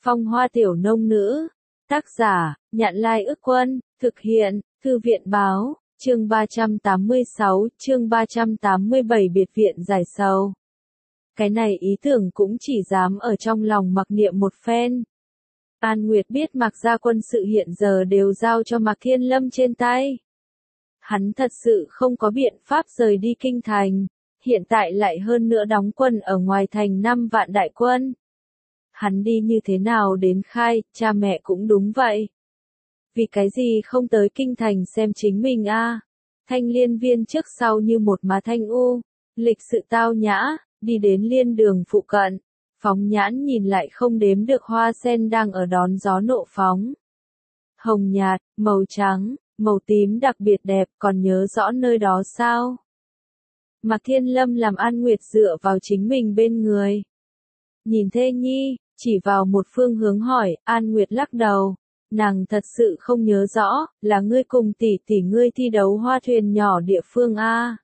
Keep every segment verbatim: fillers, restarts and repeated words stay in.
Phong hoa tiểu nông nữ. Tác giả, Nhạn Lai Ức Quân, thực hiện, Thư viện Báo, chương ba trăm tám mươi sáu, chương ba trăm tám mươi bảy biệt viện giải sầu. Cái này ý tưởng cũng chỉ dám ở trong lòng mặc niệm một phen. An Nguyệt biết Mạc gia quân sự hiện giờ đều giao cho Mạc Thiên Lâm trên tay. Hắn thật sự không có biện pháp rời đi kinh thành, hiện tại lại hơn nữa đóng quân ở ngoài thành năm vạn đại quân. Hắn đi như thế nào đến khai, cha mẹ cũng đúng vậy. Vì cái gì không tới kinh thành xem chính mình a? À? Thanh Liên viên trước sau như một má thanh u, lịch sự tao nhã, đi đến liên đường phụ cận, phóng nhãn nhìn lại không đếm được hoa sen đang ở đón gió nộ phóng. Hồng nhạt, màu trắng, màu tím đặc biệt đẹp, còn nhớ rõ nơi đó sao? Mạc Thiên Lâm làm An Nguyệt dựa vào chính mình bên người. Nhìn thê nhi, chỉ vào một phương hướng hỏi, An Nguyệt lắc đầu. Nàng thật sự không nhớ rõ, là ngươi cùng tỷ tỷ ngươi thi đấu hoa thuyền nhỏ địa phương a.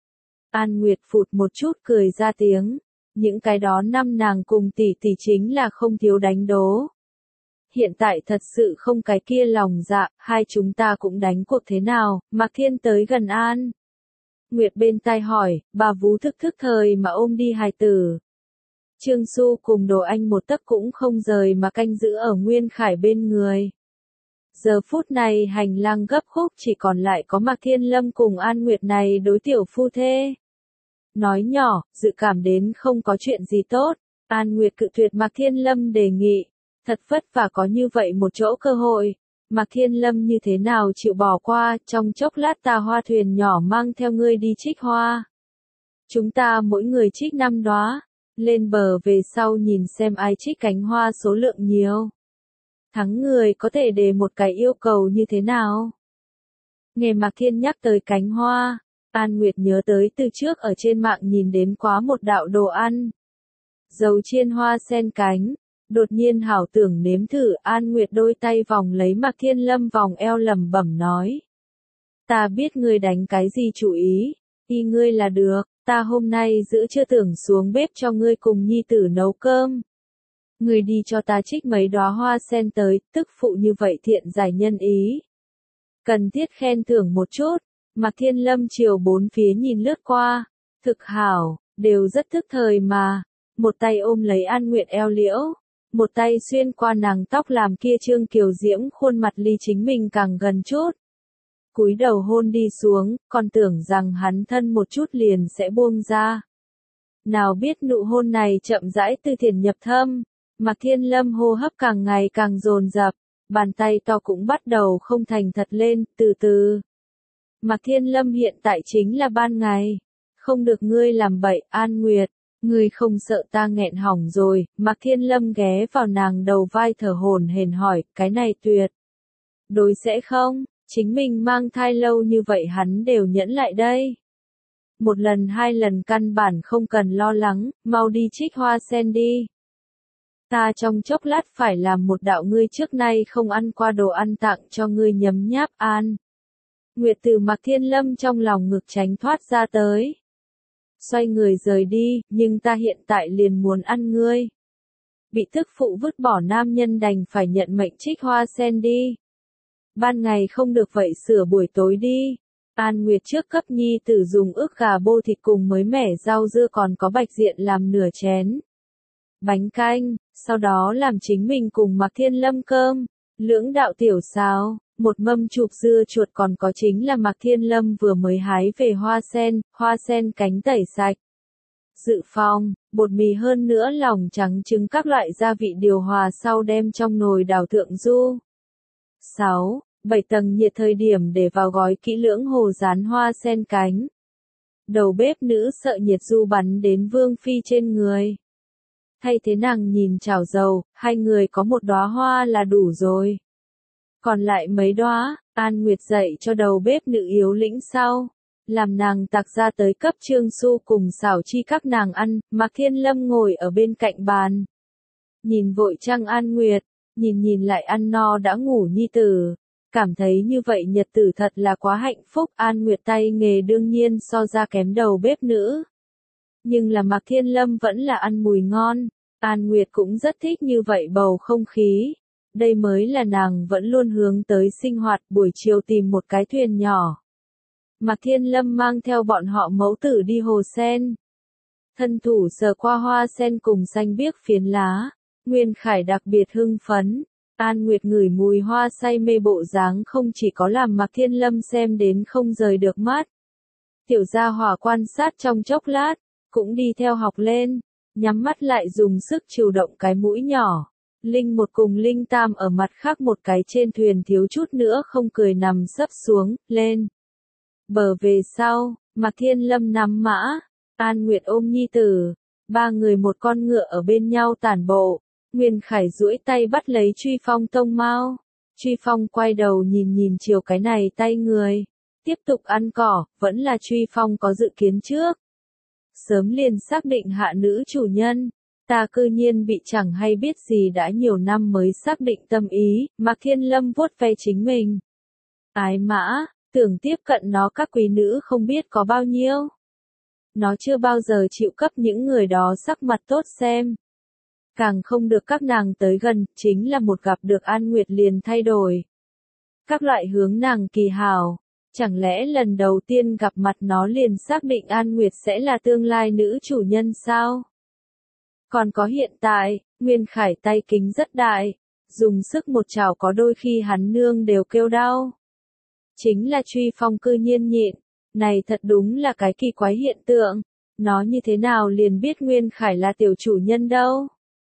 An Nguyệt phụt một chút cười ra tiếng. Những cái đó năm nàng cùng tỷ tỷ chính là không thiếu đánh đố. Hiện tại thật sự không cái kia lòng dạ, hai chúng ta cũng đánh cuộc thế nào, Mạc Thiên tới gần An. Nguyệt bên tai hỏi, bà vú thức thức thời mà ôm đi hài tử. Trương Xu cùng Đồ Anh một tấc cũng không rời mà canh giữ ở Nguyên Khải bên người. Giờ phút này hành lang gấp khúc chỉ còn lại có Mạc Thiên Lâm cùng An Nguyệt này đối tiểu phu thê. Nói nhỏ, dự cảm đến không có chuyện gì tốt, An Nguyệt cự tuyệt Mạc Thiên Lâm đề nghị. Thật vất vả có như vậy một chỗ cơ hội, Mạc Thiên Lâm như thế nào chịu bỏ qua, trong chốc lát ta hoa thuyền nhỏ mang theo ngươi đi trích hoa. Chúng ta mỗi người trích năm đóa, lên bờ về sau nhìn xem ai trích cánh hoa số lượng nhiều. Thắng người có thể đề một cái yêu cầu như thế nào? Nghe Mạc Thiên nhắc tới cánh hoa, An Nguyệt nhớ tới từ trước ở trên mạng nhìn đến quá một đạo đồ ăn. Dầu chiên hoa sen cánh. Đột nhiên hảo tưởng nếm thử, An Nguyệt đôi tay vòng lấy Mạc Thiên Lâm vòng eo lẩm bẩm nói. Ta biết ngươi đánh cái gì chủ ý, y ngươi là được, ta hôm nay giữ chưa tưởng xuống bếp cho ngươi cùng nhi tử nấu cơm. Ngươi đi cho ta trích mấy đóa hoa sen tới, tức phụ như vậy thiện giải nhân ý. Cần thiết khen thưởng một chút, Mạc Thiên Lâm chiều bốn phía nhìn lướt qua, thực hảo, đều rất thức thời mà, một tay ôm lấy An Nguyệt eo liễu. Một tay xuyên qua nàng tóc làm kia trương kiều diễm khuôn mặt ly chính mình càng gần chút. Cúi đầu hôn đi xuống, còn tưởng rằng hắn thân một chút liền sẽ buông ra. Nào biết nụ hôn này chậm rãi từ thiền nhập thâm, Mạc Thiên Lâm hô hấp càng ngày càng dồn dập, bàn tay to cũng bắt đầu không thành thật lên, từ từ. Mạc Thiên Lâm hiện tại chính là ban ngày, không được ngươi làm bậy, An Nguyệt. Ngươi không sợ ta nghẹn hỏng rồi, Mạc Thiên Lâm ghé vào nàng đầu vai thở hổn hển hỏi, cái này tuyệt. Đối sẽ không, chính mình mang thai lâu như vậy hắn đều nhẫn lại đây. Một lần hai lần căn bản không cần lo lắng, mau đi trích hoa sen đi. Ta trong chốc lát phải làm một đạo ngươi trước nay không ăn qua đồ ăn tặng cho ngươi nhấm nháp An. Nguyệt từ Mạc Thiên Lâm trong lòng ngực tránh thoát ra tới. Xoay người rời đi, nhưng ta hiện tại liền muốn ăn ngươi. Bị thức phụ vứt bỏ nam nhân đành phải nhận mệnh trích hoa sen đi. Ban ngày không được vậy sửa buổi tối đi. An Nguyệt trước cấp nhi tử dùng ức gà bô thịt cùng mới mẻ rau dưa còn có bạch diện làm nửa chén. Bánh canh, sau đó làm chính mình cùng Mạc Thiên Lâm cơm, lưỡng đạo tiểu xào. Một mâm chụp dưa chuột còn có chính là Mạc Thiên Lâm vừa mới hái về hoa sen, hoa sen cánh tẩy sạch. Dự phòng, bột mì hơn nữa lòng trắng trứng các loại gia vị điều hòa sau đem trong nồi đảo thượng du. sáu. bảy tầng nhiệt thời điểm để vào gói kỹ lưỡng hồ rán hoa sen cánh. Đầu bếp nữ sợ nhiệt du bắn đến Vương Phi trên người. Thay thế nàng nhìn chảo dầu, hai người có một đóa hoa là đủ rồi. Còn lại mấy đóa, An Nguyệt dạy cho đầu bếp nữ yếu lĩnh sau, làm nàng tạc ra tới cấp Trương Xu cùng xảo chi các nàng ăn, Mạc Thiên Lâm ngồi ở bên cạnh bàn. Nhìn vội trăng An Nguyệt, nhìn nhìn lại ăn no đã ngủ nhi tử, cảm thấy như vậy nhật tử thật là quá hạnh phúc, An Nguyệt tay nghề đương nhiên so ra kém đầu bếp nữ. Nhưng là Mạc Thiên Lâm vẫn là ăn mùi ngon, An Nguyệt cũng rất thích như vậy bầu không khí. Đây mới là nàng vẫn luôn hướng tới sinh hoạt buổi chiều tìm một cái thuyền nhỏ. Mạc Thiên Lâm mang theo bọn họ mẫu tử đi hồ sen. Thân thủ sờ qua hoa sen cùng xanh biếc phiến lá. Nguyên Khải đặc biệt hưng phấn. An Nguyệt ngửi mùi hoa say mê bộ dáng không chỉ có làm Mạc Thiên Lâm xem đến không rời được mắt. Tiểu gia hỏa quan sát trong chốc lát, cũng đi theo học lên, nhắm mắt lại dùng sức chiều động cái mũi nhỏ. Linh một cùng Linh Tam ở mặt khác một cái trên thuyền thiếu chút nữa không cười nằm sấp xuống, lên. Bờ về sau, Mạc Thiên Lâm nắm mã, An Nguyệt ôm nhi tử, ba người một con ngựa ở bên nhau tản bộ. Nguyên Khải duỗi tay bắt lấy Truy Phong tông mao. Truy Phong quay đầu nhìn nhìn chiều cái này tay người. Tiếp tục ăn cỏ, vẫn là Truy Phong có dự kiến trước. Sớm liền xác định hạ nữ chủ nhân. Ta cư nhiên bị chẳng hay biết gì đã nhiều năm mới xác định tâm ý, Mạc Thiên Lâm vuốt ve chính mình. Ái mã, tưởng tiếp cận nó các quý nữ không biết có bao nhiêu. Nó chưa bao giờ chịu cấp những người đó sắc mặt tốt xem. Càng không được các nàng tới gần, chính là một gặp được An Nguyệt liền thay đổi. Các loại hướng nàng kỳ hảo, chẳng lẽ lần đầu tiên gặp mặt nó liền xác định An Nguyệt sẽ là tương lai nữ chủ nhân sao? Còn có hiện tại, Nguyên Khải tay kính rất đại, dùng sức một chảo có đôi khi hắn nương đều kêu đau. Chính là Truy Phong cư nhiên nhịn, này thật đúng là cái kỳ quái hiện tượng, nó như thế nào liền biết Nguyên Khải là tiểu chủ nhân đâu?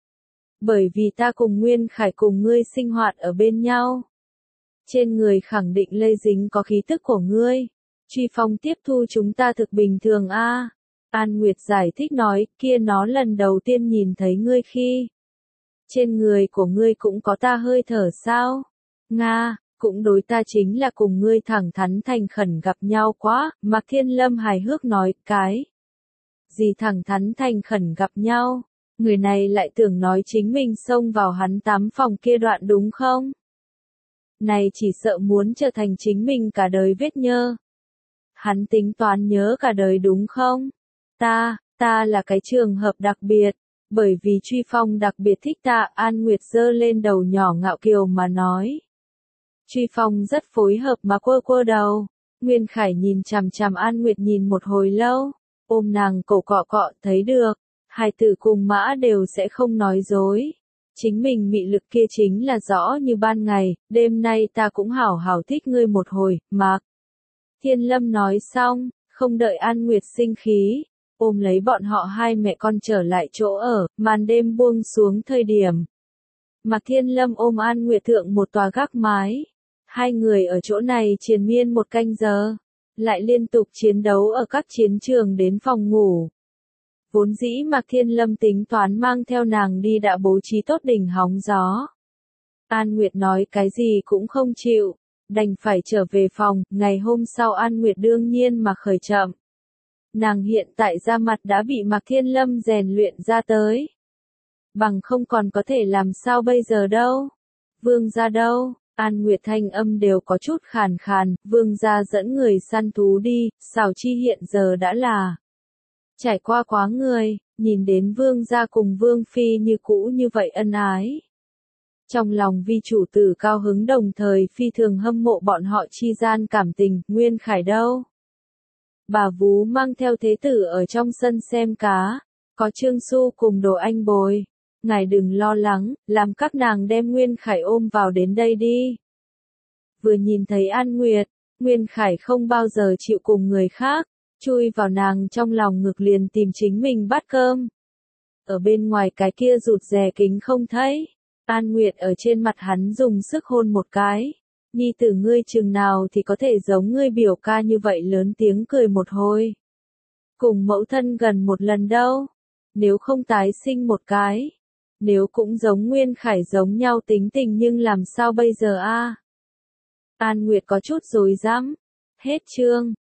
Bởi vì ta cùng Nguyên Khải cùng ngươi sinh hoạt ở bên nhau. Trên người khẳng định lây dính có khí tức của ngươi. Truy Phong tiếp thu chúng ta thực bình thường a. À. An Nguyệt giải thích nói, kia nó lần đầu tiên nhìn thấy ngươi khi. Trên người của ngươi cũng có ta hơi thở sao? Nga, cũng đối ta chính là cùng ngươi thẳng thắn thành khẩn gặp nhau quá, Mạc Thiên Lâm hài hước nói, cái. Gì thẳng thắn thành khẩn gặp nhau? Người này lại tưởng nói chính mình xông vào hắn tắm phòng kia đoạn đúng không? Này chỉ sợ muốn trở thành chính mình cả đời vết nhơ. Hắn tính toán nhớ cả đời đúng không? Ta, ta là cái trường hợp đặc biệt, bởi vì Truy Phong đặc biệt thích ta, An Nguyệt giơ lên đầu nhỏ ngạo kiều mà nói. Truy Phong rất phối hợp mà quơ quơ đầu. Nguyên Khải nhìn chằm chằm An Nguyệt nhìn một hồi lâu, ôm nàng cổ cọ cọ thấy được. Hai tử cùng mã đều sẽ không nói dối. Chính mình mị lực kia chính là rõ như ban ngày, đêm nay ta cũng hảo hảo thích ngươi một hồi, Mạc. Thiên Lâm nói xong, không đợi An Nguyệt sinh khí, ôm lấy bọn họ hai mẹ con trở lại chỗ ở, màn đêm buông xuống thời điểm. Mạc Thiên Lâm ôm An Nguyệt thượng một tòa gác mái. Hai người ở chỗ này triền miên một canh giờ, lại liên tục chiến đấu ở các chiến trường đến phòng ngủ. Vốn dĩ Mạc Thiên Lâm tính toán mang theo nàng đi đã bố trí tốt đỉnh hóng gió. An Nguyệt nói cái gì cũng không chịu, đành phải trở về phòng, ngày hôm sau An Nguyệt đương nhiên mà khởi chậm. Nàng hiện tại da mặt đã bị Mạc Thiên Lâm rèn luyện ra tới. Bằng không còn có thể làm sao bây giờ đâu. Vương gia đâu, An Nguyệt thanh âm đều có chút khàn khàn, vương gia dẫn người săn thú đi, xảo chi hiện giờ đã là. Trải qua quá người, nhìn đến vương gia cùng vương phi như cũ như vậy ân ái. Trong lòng vi chủ tử cao hứng đồng thời phi thường hâm mộ bọn họ chi gian cảm tình, Nguyên Khải đâu. Bà vú mang theo thế tử ở trong sân xem cá, có Trương Xu cùng Đồ Anh bồi. Ngài đừng lo lắng, làm các nàng đem Nguyên Khải ôm vào đến đây đi. Vừa nhìn thấy An Nguyệt, Nguyên Khải không bao giờ chịu cùng người khác. Chui vào nàng trong lòng ngực liền tìm chính mình bát cơm. Ở bên ngoài cái kia rụt rè kính không thấy. An Nguyệt ở trên mặt hắn dùng sức hôn một cái. Nhi tử ngươi chừng nào thì có thể giống ngươi biểu ca như vậy lớn tiếng cười một hồi. Cùng mẫu thân gần một lần đâu. Nếu không tái sinh một cái. Nếu cũng giống Nguyên Khải giống nhau tính tình nhưng làm sao bây giờ a? An Nguyệt có chút rối rắm. Hết chương.